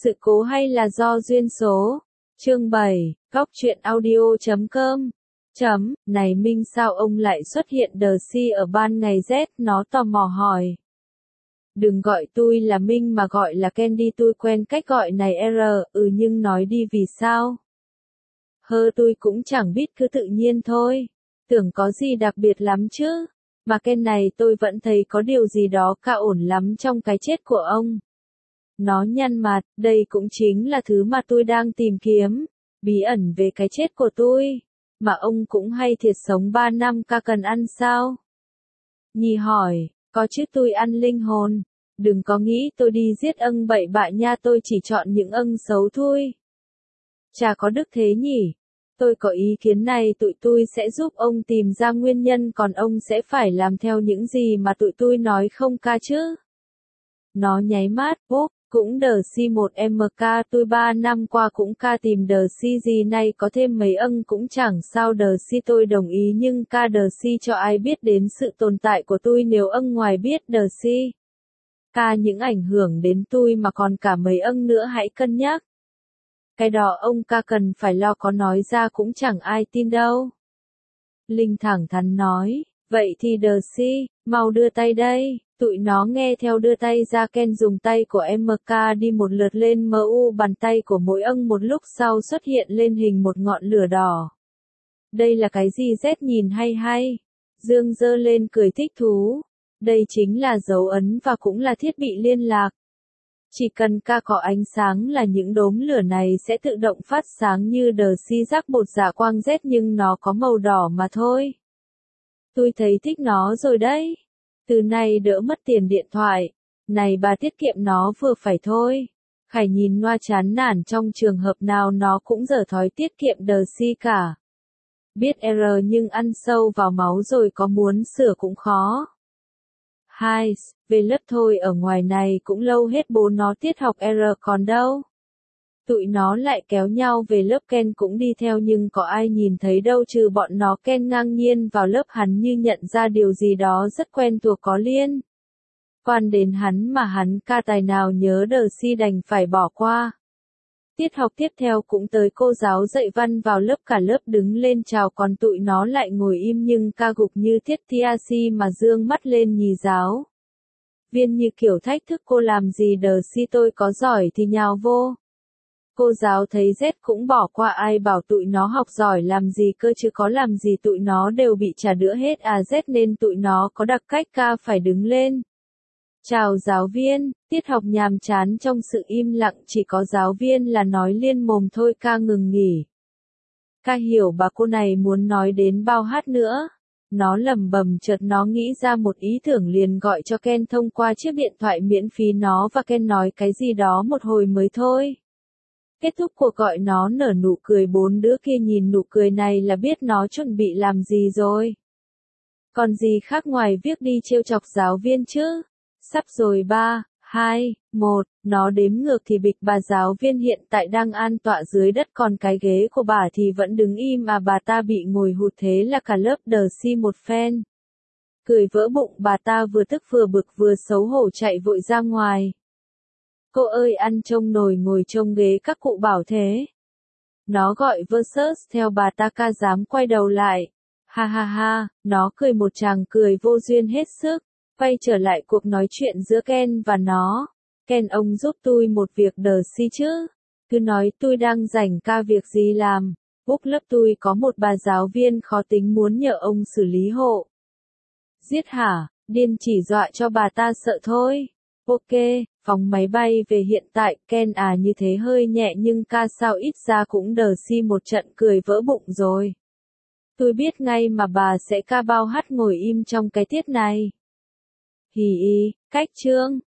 Sự cố hay là do duyên số? Chương 7, Góc truyện audio.com. Này Minh sao ông lại xuất hiện đờ si ở ban ngày Z, nó tò mò hỏi. Đừng gọi tôi là Minh mà gọi là Ken đi, tôi quen cách gọi này nhưng nói đi vì sao? Tôi cũng chẳng biết, cứ tự nhiên thôi. Tưởng có gì đặc biệt lắm chứ. Mà Ken này tôi vẫn thấy có điều gì đó cả ổn lắm trong cái chết của ông. Nó nhăn mặt, đây cũng chính là thứ mà tôi đang tìm kiếm. Bí ẩn về cái chết của tôi. Mà ông cũng hay thiệt, sống 3 năm ca cần ăn sao? Nhi hỏi, có chứ, tôi ăn linh hồn. Đừng có nghĩ tôi đi giết ân bậy bạ nha, tôi chỉ chọn những ân xấu thôi. Chả có đức thế nhỉ? Tôi có ý kiến này, tụi tôi sẽ giúp ông tìm ra nguyên nhân, còn ông sẽ phải làm theo những gì mà tụi tôi nói không ca chứ? Nó nháy mắt, cũng đờ si một MK, tôi 3 năm qua cũng ca tìm đờ si gì này, có thêm mấy ân cũng chẳng sao đờ si, tôi đồng ý, nhưng ca đờ si cho ai biết đến sự tồn tại của tôi nếu ân ngoài biết đờ si. Ca những ảnh hưởng đến tôi mà còn cả mấy ân nữa, hãy cân nhắc. Cái đó ông ca cần phải lo, có nói ra cũng chẳng ai tin đâu. Linh thẳng thắn nói, vậy thì đờ si, mau đưa tay đây. Tụi nó nghe theo đưa tay ra, Ken dùng tay của MK đi một lượt lên MU bàn tay của mỗi ân, một lúc sau xuất hiện lên hình một ngọn lửa đỏ. Đây là cái gì Z nhìn hay? Dương giơ lên cười thích thú. Đây chính là dấu ấn và cũng là thiết bị liên lạc. Chỉ cần ca có ánh sáng là những đốm lửa này sẽ tự động phát sáng như đờ si rắc bột dạ quang Z, nhưng nó có màu đỏ mà thôi. Tôi thấy thích nó rồi đấy. Từ nay đỡ mất tiền điện thoại. Này bà, tiết kiệm nó vừa phải thôi. Khải nhìn Noa chán nản, trong trường hợp nào nó cũng dở thói tiết kiệm đờ si cả. Biết nhưng ăn sâu vào máu rồi, có muốn sửa cũng khó. Về lớp thôi, ở ngoài này cũng lâu hết bố nó tiết học còn đâu. Tụi nó lại kéo nhau về lớp, Ken cũng đi theo nhưng có ai nhìn thấy đâu trừ bọn nó. Ken ngang nhiên vào lớp, hắn như nhận ra điều gì đó rất quen thuộc có liên quan đến hắn mà hắn ca tài nào nhớ đờ si đành phải bỏ qua. Tiết học tiếp theo cũng tới, cô giáo dạy văn vào lớp, cả lớp đứng lên chào, còn tụi nó lại ngồi im nhưng ca gục như thiết si mà dương mắt lên nhì giáo viên như kiểu thách thức cô làm gì đờ si, tôi có giỏi thì nhào vô. Cô giáo thấy Z cũng bỏ qua, ai bảo tụi nó học giỏi làm gì cơ chứ, có làm gì tụi nó đều bị trả đũa hết Z, nên tụi nó có đặc cách ca phải đứng lên. Chào giáo viên. Tiết học nhàm chán trong sự im lặng, chỉ có giáo viên là nói liên mồm thôi. Ca ngừng nghỉ. Ca hiểu bà cô này muốn nói đến bao hát nữa. Nó lẩm bẩm, chợt nó nghĩ ra một ý tưởng liền gọi cho Ken thông qua chiếc điện thoại miễn phí. Nó và Ken nói cái gì đó một hồi mới thôi. Kết thúc cuộc gọi nó nở nụ cười, bốn đứa kia nhìn nụ cười này là biết nó chuẩn bị làm gì rồi. Còn gì khác ngoài việc đi trêu chọc giáo viên chứ? Sắp rồi, 3, 2, 1, nó đếm ngược thì bịch, bà giáo viên hiện tại đang an tọa dưới đất, còn cái ghế của bà thì vẫn đứng im, mà bà ta bị ngồi hụt, thế là cả lớp đờ si một phen. Cười vỡ bụng, bà ta vừa tức vừa bực vừa xấu hổ chạy vội ra ngoài. Cô ơi, ăn trông nồi ngồi trông ghế, các cụ bảo thế. Nó gọi versus theo bà ta, ca dám quay đầu lại. Ha, nó cười một tràng cười vô duyên hết sức. Quay trở lại cuộc nói chuyện giữa Ken và nó. Ken, ông giúp tôi một việc đờ si chứ? Cứ nói, tôi đang rảnh, ca việc gì làm? Lớp tôi có một bà giáo viên khó tính muốn nhờ ông xử lý hộ. Giết hả? Điên, chỉ dọa cho bà ta sợ thôi. Ok, phóng máy bay về hiện tại. Ken như thế hơi nhẹ nhưng ca sao ít ra cũng đờ si một trận, cười vỡ bụng rồi. Tôi biết ngay mà bà sẽ ca bao hát ngồi im trong cái tiết này. Cách chương